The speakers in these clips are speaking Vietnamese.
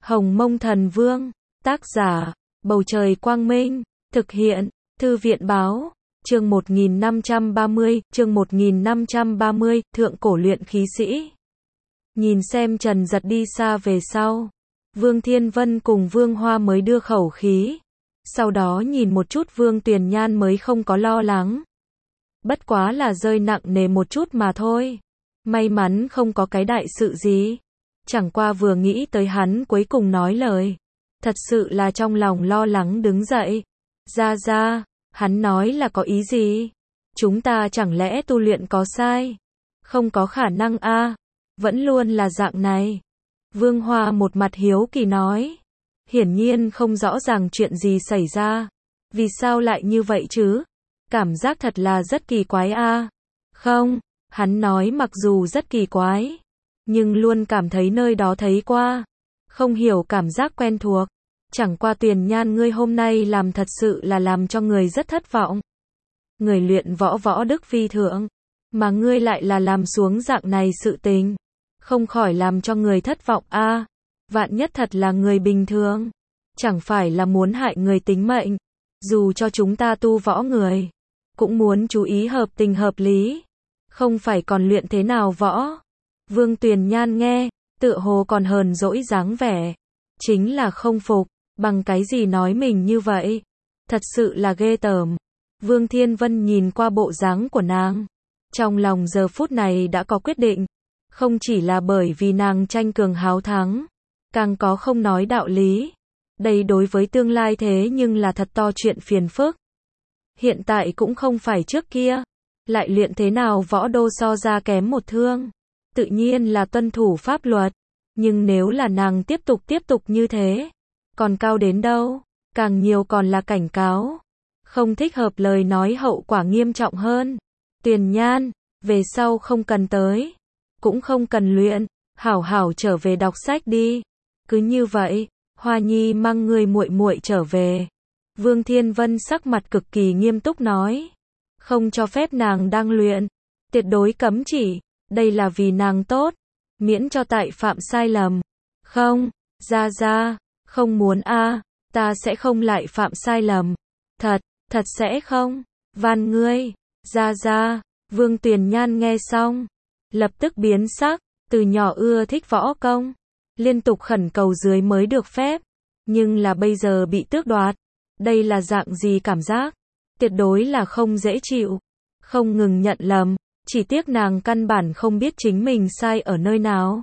Hồng Mông Thần Vương, tác giả, Bầu Trời Quang Minh, thực hiện, Thư viện Báo, chương 1530, Thượng Cổ Luyện Khí Sĩ. Nhìn xem Trần Giật đi xa về sau, Vương Thiên Vân cùng Vương Hoa mới đưa khẩu khí, sau đó nhìn một chút Vương Tuyền Nhan mới không có lo lắng. Bất quá là rơi nặng nề một chút mà thôi, may mắn không có cái đại sự gì. Chẳng qua vừa nghĩ tới hắn cuối cùng nói lời, thật sự là trong lòng lo lắng đứng dậy. Ra, hắn nói là có ý gì? Chúng ta chẳng lẽ tu luyện có sai? Không có khả năng a, vẫn luôn là dạng này. Vương Hoa một mặt hiếu kỳ nói, hiển nhiên không rõ ràng chuyện gì xảy ra. Vì sao lại như vậy chứ? Cảm giác thật là rất kỳ quái a. Không, hắn nói mặc dù rất kỳ quái, nhưng luôn cảm thấy nơi đó thấy qua. Không hiểu cảm giác quen thuộc. Chẳng qua Tuyền Nhan ngươi hôm nay làm thật sự là làm cho người rất thất vọng. Người luyện võ võ đức phi thượng, mà ngươi lại là làm xuống dạng này sự tình. Không khỏi làm cho người thất vọng a. Vạn nhất thật là người bình thường, chẳng phải là muốn hại người tính mệnh. Dù cho chúng ta tu võ người, cũng muốn chú ý hợp tình hợp lý. Không phải còn luyện thế nào võ. Vương Tuyền Nhan nghe, tựa hồ còn hờn dỗi dáng vẻ. Chính là không phục, bằng cái gì nói mình như vậy. Thật sự là ghê tởm. Vương Thiên Vân nhìn qua bộ dáng của nàng, trong lòng giờ phút này đã có quyết định. Không chỉ là bởi vì nàng tranh cường háo thắng, càng có không nói đạo lý. Đây đối với tương lai thế nhưng là thật to chuyện phiền phức. Hiện tại cũng không phải trước kia, lại luyện thế nào võ đô so ra kém một thương. Tự nhiên là tuân thủ pháp luật, nhưng nếu là nàng tiếp tục như thế, còn cao đến đâu, càng nhiều còn là cảnh cáo. Không thích hợp lời nói hậu quả nghiêm trọng hơn. Tuyền Nhan, về sau không cần tới, cũng không cần luyện, hảo hảo trở về đọc sách đi. Cứ như vậy, Hoa Nhi mang người muội muội trở về. Vương Thiên Vân sắc mặt cực kỳ nghiêm túc nói, không cho phép nàng đang luyện, tuyệt đối cấm chỉ. Đây là vì nàng tốt, miễn cho tại phạm sai lầm. Không, ra, không muốn a, ta sẽ không lại phạm sai lầm. Thật sẽ không, van ngươi, ra. Vương Tuyền Nhan nghe xong, lập tức biến sắc, từ nhỏ ưa thích võ công, liên tục khẩn cầu dưới mới được phép, nhưng là bây giờ bị tước đoạt. Đây là dạng gì cảm giác? Tuyệt đối là không dễ chịu, không ngừng nhận lầm. Chỉ tiếc nàng căn bản không biết chính mình sai ở nơi nào.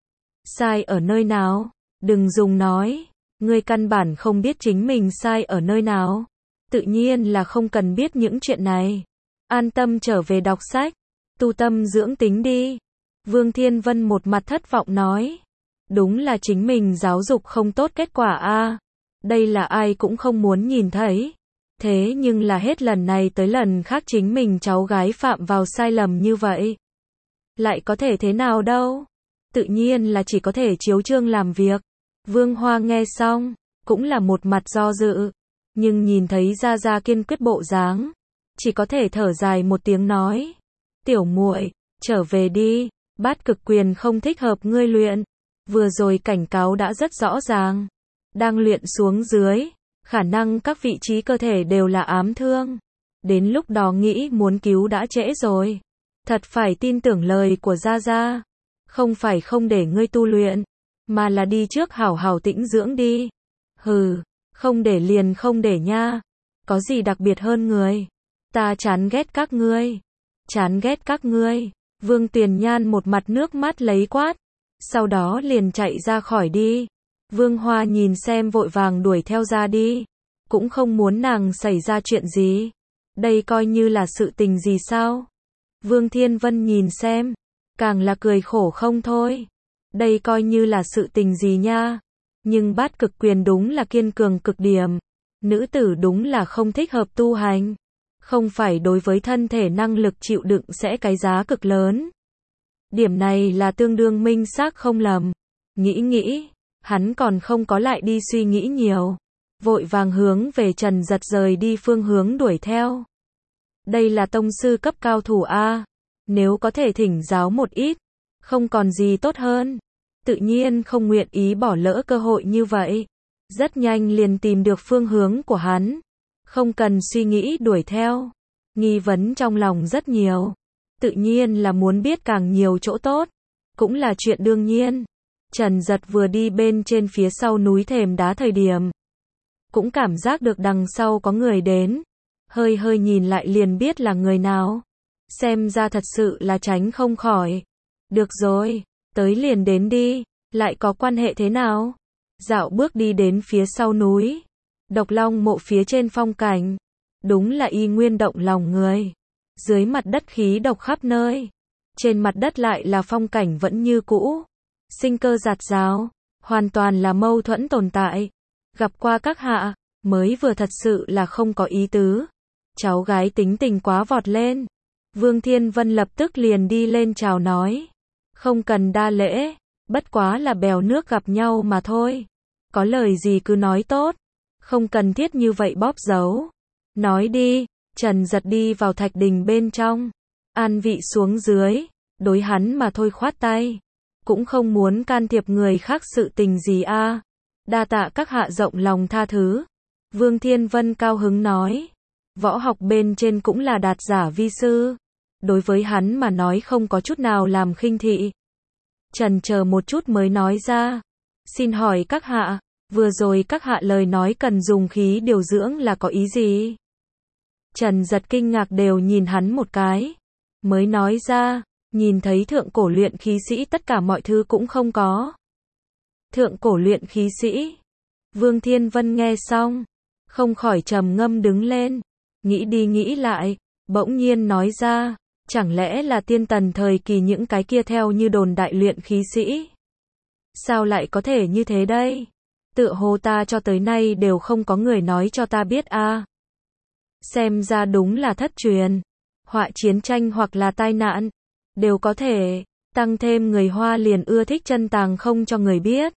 Sai ở nơi nào? Đừng dùng nói, ngươi căn bản không biết chính mình sai ở nơi nào. Tự nhiên là không cần biết những chuyện này. An tâm trở về đọc sách, tu tâm dưỡng tính đi. Vương Thiên Vân một mặt thất vọng nói, đúng là chính mình giáo dục không tốt kết quả a. Đây là ai cũng không muốn nhìn thấy. Thế nhưng là hết lần này tới lần khác chính mình cháu gái phạm vào sai lầm như vậy. Lại có thể thế nào đâu? Tự nhiên là chỉ có thể chiếu chương làm việc. Vương Hoa nghe xong, cũng là một mặt do dự. Nhưng nhìn thấy Gia kiên quyết bộ dáng, chỉ có thể thở dài một tiếng nói, tiểu muội, trở về đi, Bát Cực Quyền không thích hợp ngươi luyện. Vừa rồi cảnh cáo đã rất rõ ràng. Đang luyện xuống dưới, khả năng các vị trí cơ thể đều là ám thương. Đến lúc đó nghĩ muốn cứu đã trễ rồi. Thật phải tin tưởng lời của Gia. Không phải không để ngươi tu luyện, mà là đi trước hảo hảo tĩnh dưỡng đi. Hừ, không để liền không để nha. Có gì đặc biệt hơn người? Ta chán ghét các ngươi. Chán ghét các ngươi. Vương Tuyền Nhan một mặt nước mắt lấy quát. Sau đó liền chạy ra khỏi đi. Vương Hoa nhìn xem vội vàng đuổi theo ra đi. Cũng không muốn nàng xảy ra chuyện gì. Đây coi như là sự tình gì sao? Vương Thiên Vân nhìn xem, càng là cười khổ không thôi. Đây coi như là sự tình gì nha? Nhưng Bát Cực Quyền đúng là kiên cường cực điểm. Nữ tử đúng là không thích hợp tu hành. Không phải đối với thân thể năng lực chịu đựng sẽ cái giá cực lớn. Điểm này là tương đương minh xác không lầm. Nghĩ, hắn còn không có lại đi suy nghĩ nhiều. Vội vàng hướng về Trần Giật rời đi phương hướng đuổi theo. Đây là tông sư cấp cao thủ a. Nếu có thể thỉnh giáo một ít, không còn gì tốt hơn. tự nhiên không nguyện ý bỏ lỡ cơ hội như vậy. Rất nhanh liền tìm được phương hướng của hắn, không cần suy nghĩ đuổi theo. Nghi vấn trong lòng rất nhiều, tự nhiên là muốn biết càng nhiều chỗ tốt, cũng là chuyện đương nhiên. Trần Giật vừa đi bên trên phía sau núi thềm đá thời điểm, cũng cảm giác được đằng sau có người đến, hơi hơi nhìn lại liền biết là người nào. Xem ra thật sự là tránh không khỏi. Được rồi, tới liền đến đi, lại có quan hệ thế nào? Dạo bước đi đến phía sau núi, Độc Long mộ phía trên phong cảnh, đúng là y nguyên động lòng người. Dưới mặt đất khí độc khắp nơi, trên mặt đất lại là phong cảnh vẫn như cũ, sinh cơ rạt rào, hoàn toàn là mâu thuẫn tồn tại. Gặp qua các hạ, mới vừa thật sự là không có ý tứ. Cháu gái tính tình quá vọt lên. Vương Thiên Vân lập tức liền đi lên chào nói. Không cần đa lễ, bất quá là bèo nước gặp nhau mà thôi. Có lời gì cứ nói tốt, không cần thiết như vậy bóp giấu. Nói đi. Trần Giật đi vào thạch đình bên trong, an vị xuống dưới, đối hắn mà thôi khoát tay, cũng không muốn can thiệp người khác sự tình gì a. Đa tạ các hạ rộng lòng tha thứ. Vương Thiên Vân cao hứng nói, võ học bên trên cũng là đạt giả vi sư, đối với hắn mà nói không có chút nào làm khinh thị. Trần chờ một chút mới nói ra, xin hỏi các hạ, vừa rồi các hạ lời nói cần dùng khí điều dưỡng là có ý gì? Trần Giật kinh ngạc đều nhìn hắn một cái, mới nói ra, nhìn thấy thượng cổ luyện khí sĩ tất cả mọi thứ cũng không có. Thượng cổ luyện khí sĩ? Vương Thiên Vân nghe xong, không khỏi trầm ngâm đứng lên, nghĩ đi nghĩ lại, bỗng nhiên nói ra, chẳng lẽ là tiên tần thời kỳ những cái kia theo như đồn đại luyện khí sĩ? Sao lại có thể như thế đây? Tựa hồ ta cho tới nay đều không có người nói cho ta biết a. Xem ra đúng là thất truyền, họa chiến tranh hoặc là tai nạn, đều có thể, tăng thêm người Hoa liền ưa thích chân tàng không cho người biết.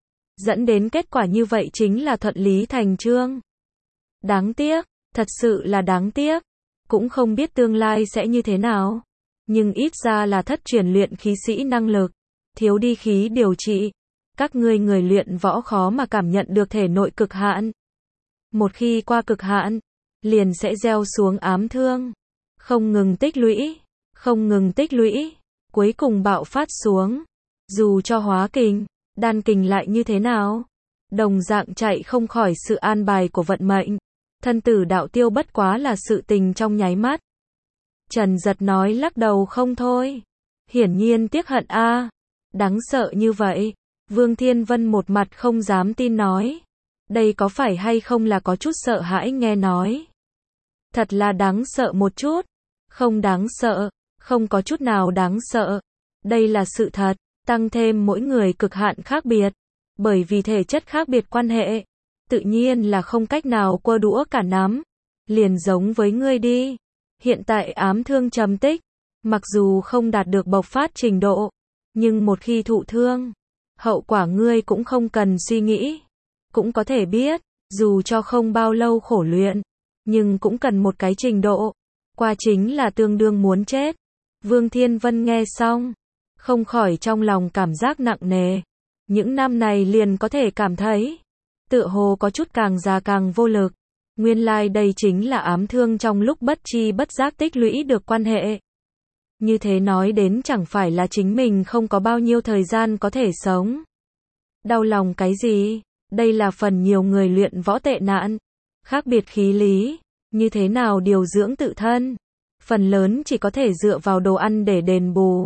Dẫn đến kết quả như vậy chính là thuận lý thành chương. Đáng tiếc, thật sự là đáng tiếc, cũng không biết tương lai sẽ như thế nào. Nhưng ít ra là thất truyền luyện khí sĩ năng lực, thiếu đi khí điều trị. Các ngươi người luyện võ khó mà cảm nhận được thể nội cực hạn. Một khi qua cực hạn, liền sẽ gieo xuống ám thương, không ngừng tích lũy, không ngừng tích lũy, cuối cùng bạo phát xuống. Dù cho hóa kình, đan kình lại như thế nào, đồng dạng chạy không khỏi sự an bài của vận mệnh. Thân tử đạo tiêu bất quá là sự tình trong nháy mắt. Trần Giật nói lắc đầu không thôi, hiển nhiên tiếc hận a. Đáng sợ như vậy. Vương Thiên Vân một mặt không dám tin nói, đây có phải hay không là có chút sợ hãi nghe nói. Thật là đáng sợ một chút. Không đáng sợ, không có chút nào đáng sợ. Đây là sự thật, tăng thêm mỗi người cực hạn khác biệt, bởi vì thể chất khác biệt quan hệ, tự nhiên là không cách nào quơ đũa cả nắm. Liền giống với ngươi đi, hiện tại ám thương trầm tích, mặc dù không đạt được bộc phát trình độ, nhưng một khi thụ thương, hậu quả ngươi cũng không cần suy nghĩ, cũng có thể biết, dù cho không bao lâu khổ luyện, nhưng cũng cần một cái trình độ, qua chính là tương đương muốn chết. Vương Thiên Vân nghe xong, không khỏi trong lòng cảm giác nặng nề. Những năm này liền có thể cảm thấy, tựa hồ có chút càng già càng vô lực. Nguyên lai đây chính là ám thương trong lúc bất chi bất giác tích lũy được quan hệ. Như thế nói đến chẳng phải là chính mình không có bao nhiêu thời gian có thể sống. Đau lòng cái gì? Đây là phần nhiều người luyện võ tệ nạn. Khác biệt khí lý, như thế nào điều dưỡng tự thân, phần lớn chỉ có thể dựa vào đồ ăn để đền bù.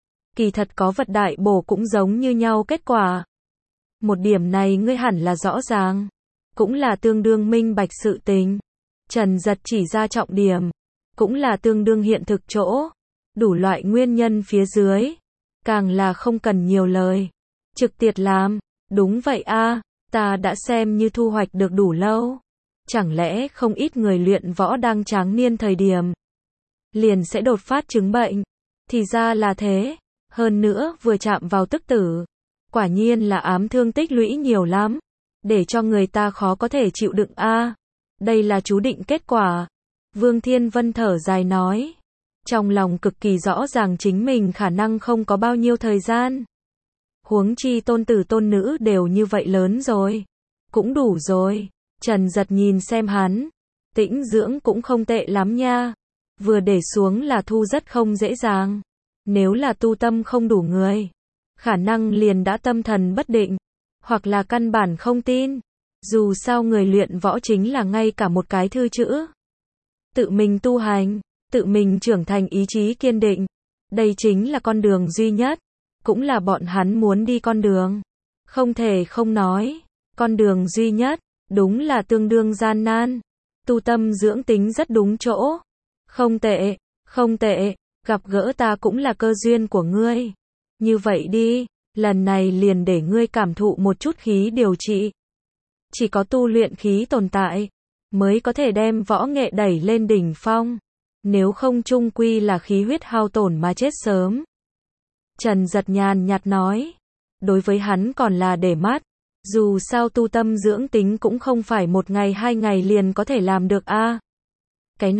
Kỳ thật có vật đại bổ cũng giống như nhau kết quả. Một điểm này ngươi hẳn là rõ ràng, cũng là tương đương minh bạch sự tình. Trần Giật chỉ ra trọng điểm, cũng là tương đương hiện thực chỗ. Đủ loại nguyên nhân phía dưới, càng là không cần nhiều lời, trực tiếp làm. Đúng vậy a, ta đã xem như thu hoạch được đủ lâu. Chẳng lẽ không ít người luyện võ đang tráng niên thời điểm liền sẽ đột phát chứng bệnh? Thì ra là thế, hơn nữa vừa chạm vào tức tử, quả nhiên là ám thương tích lũy nhiều lắm, để cho người ta khó có thể chịu đựng a. Đây là chú định kết quả. Vương Thiên Vân thở dài nói, trong lòng cực kỳ rõ ràng chính mình khả năng không có bao nhiêu thời gian. Huống chi tôn tử tôn nữ đều như vậy lớn rồi. Cũng đủ rồi. Trần Giật nhìn xem hắn. Tĩnh dưỡng cũng không tệ lắm nha. Vừa để xuống là thu rất không dễ dàng. Nếu là tu tâm không đủ người, khả năng liền đã tâm thần bất định. Hoặc là căn bản không tin. Dù sao người luyện võ chính là ngay cả một cái thư chữ. Tự mình tu hành, tự mình trưởng thành ý chí kiên định. Đây chính là con đường duy nhất. Cũng là bọn hắn muốn đi con đường. Không thể không nói. Con đường duy nhất, đúng là tương đương gian nan. Tu tâm dưỡng tính rất đúng chỗ. Không tệ, không tệ, gặp gỡ ta cũng là cơ duyên của ngươi. Như vậy đi, lần này liền để ngươi cảm thụ một chút khí điều trị. Chỉ có tu luyện khí tồn tại, mới có thể đem võ nghệ đẩy lên đỉnh phong. Nếu không chung quy là khí huyết hao tổn mà chết sớm. Trần Giật nhàn nhạt nói. Đối với hắn còn là để mắt. Dù sao tu tâm dưỡng tính cũng không phải một ngày 2 ngày liền có thể làm được a. Cái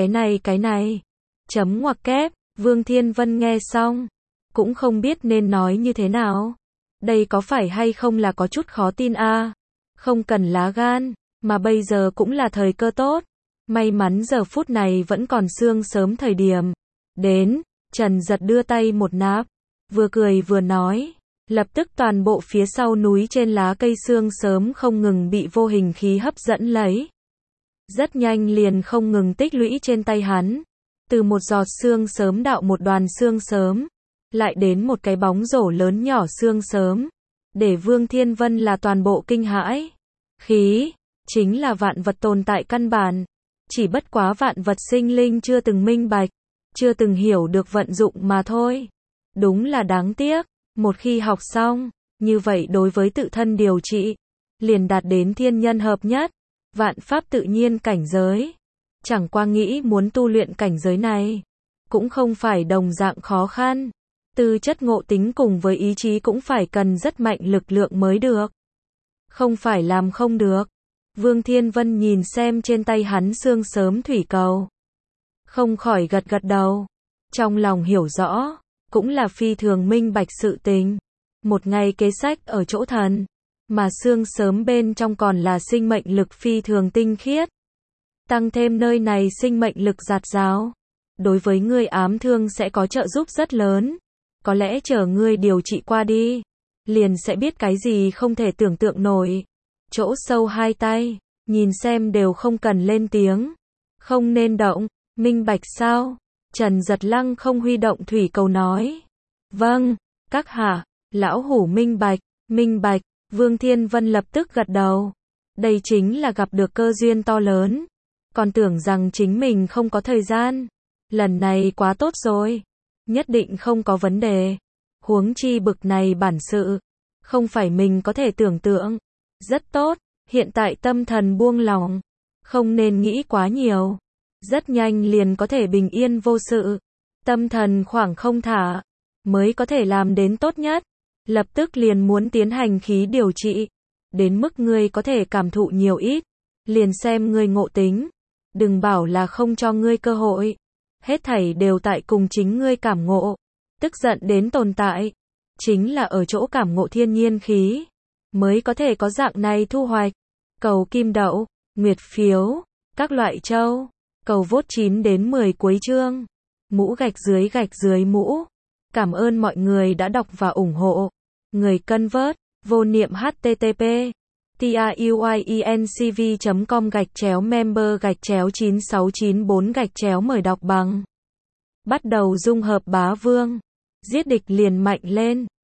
này. Chấm ngoặc kép, Vương Thiên Vân nghe xong. Cũng không biết nên nói như thế nào. Đây có phải hay không là có chút khó tin a. Không cần lá gan, mà bây giờ cũng là thời cơ tốt. May mắn giờ phút này vẫn còn sương sớm thời điểm. Đến, Trần Giật đưa tay một náp. Vừa cười vừa nói. Lập tức toàn bộ phía sau núi trên lá cây sương sớm không ngừng bị vô hình khí hấp dẫn lấy. Rất nhanh liền không ngừng tích lũy trên tay hắn. Từ một giọt sương sớm đạo một đoàn sương sớm. Lại đến một cái bóng rổ lớn nhỏ sương sớm. Để Vương Thiên Vân là toàn bộ kinh hãi. Khí, chính là vạn vật tồn tại căn bản. Chỉ bất quá vạn vật sinh linh chưa từng minh bạch. Chưa từng hiểu được vận dụng mà thôi. Đúng là đáng tiếc. Một khi học xong, như vậy đối với tự thân điều trị, liền đạt đến thiên nhân hợp nhất, vạn pháp tự nhiên cảnh giới. Chẳng qua nghĩ muốn tu luyện cảnh giới này, cũng không phải đồng dạng khó khăn. Tư chất ngộ tính cùng với ý chí cũng phải cần rất mạnh lực lượng mới được. Không phải làm không được. Vương Thiên Vân nhìn xem trên tay hắn sương sớm thủy cầu. Không khỏi gật gật đầu. Trong lòng hiểu rõ. Cũng là phi thường minh bạch sự tình. Một ngày kế sách ở chỗ thần, mà sương sớm bên trong còn là sinh mệnh lực phi thường tinh khiết. Tăng thêm nơi này sinh mệnh lực dạt dào. Đối với ngươi ám thương sẽ có trợ giúp rất lớn. Có lẽ chờ ngươi điều trị qua đi, liền sẽ biết cái gì không thể tưởng tượng nổi. Chỗ sâu hai tay, nhìn xem đều không cần lên tiếng. Không nên động, minh bạch sao? Trần Giật Lăng không huy động thủy cầu nói. Vâng, các hạ, lão hủ minh bạch, Vương Thiên Vân lập tức gật đầu. Đây chính là gặp được cơ duyên to lớn. Còn tưởng rằng chính mình không có thời gian. Lần này quá tốt rồi. Nhất định không có vấn đề. Huống chi bực này bản sự. Không phải mình có thể tưởng tượng. Rất tốt, hiện tại tâm thần buông lỏng. Không nên nghĩ quá nhiều. Rất nhanh liền có thể bình yên vô sự. Tâm thần khoảng không thả. Mới có thể làm đến tốt nhất. Lập tức liền muốn tiến hành khí điều trị. Đến mức ngươi có thể cảm thụ nhiều ít. Liền xem ngươi ngộ tính. Đừng bảo là không cho ngươi cơ hội. Hết thảy đều tại cùng chính ngươi cảm ngộ. Tức giận đến tồn tại. Chính là ở chỗ cảm ngộ thiên nhiên khí. Mới có thể có dạng này thu hoạch. Cầu kim đậu, nguyệt phiếu, các loại châu. Cầu vote 9 đến 10 cuối chương. Mũ gạch dưới mũ. Cảm ơn mọi người đã đọc và ủng hộ. Người cân vớt, vô niệm http tiuyencv.com/member/9694 mời đọc bằng. Bắt đầu dung hợp bá vương. Giết địch liền mạnh lên.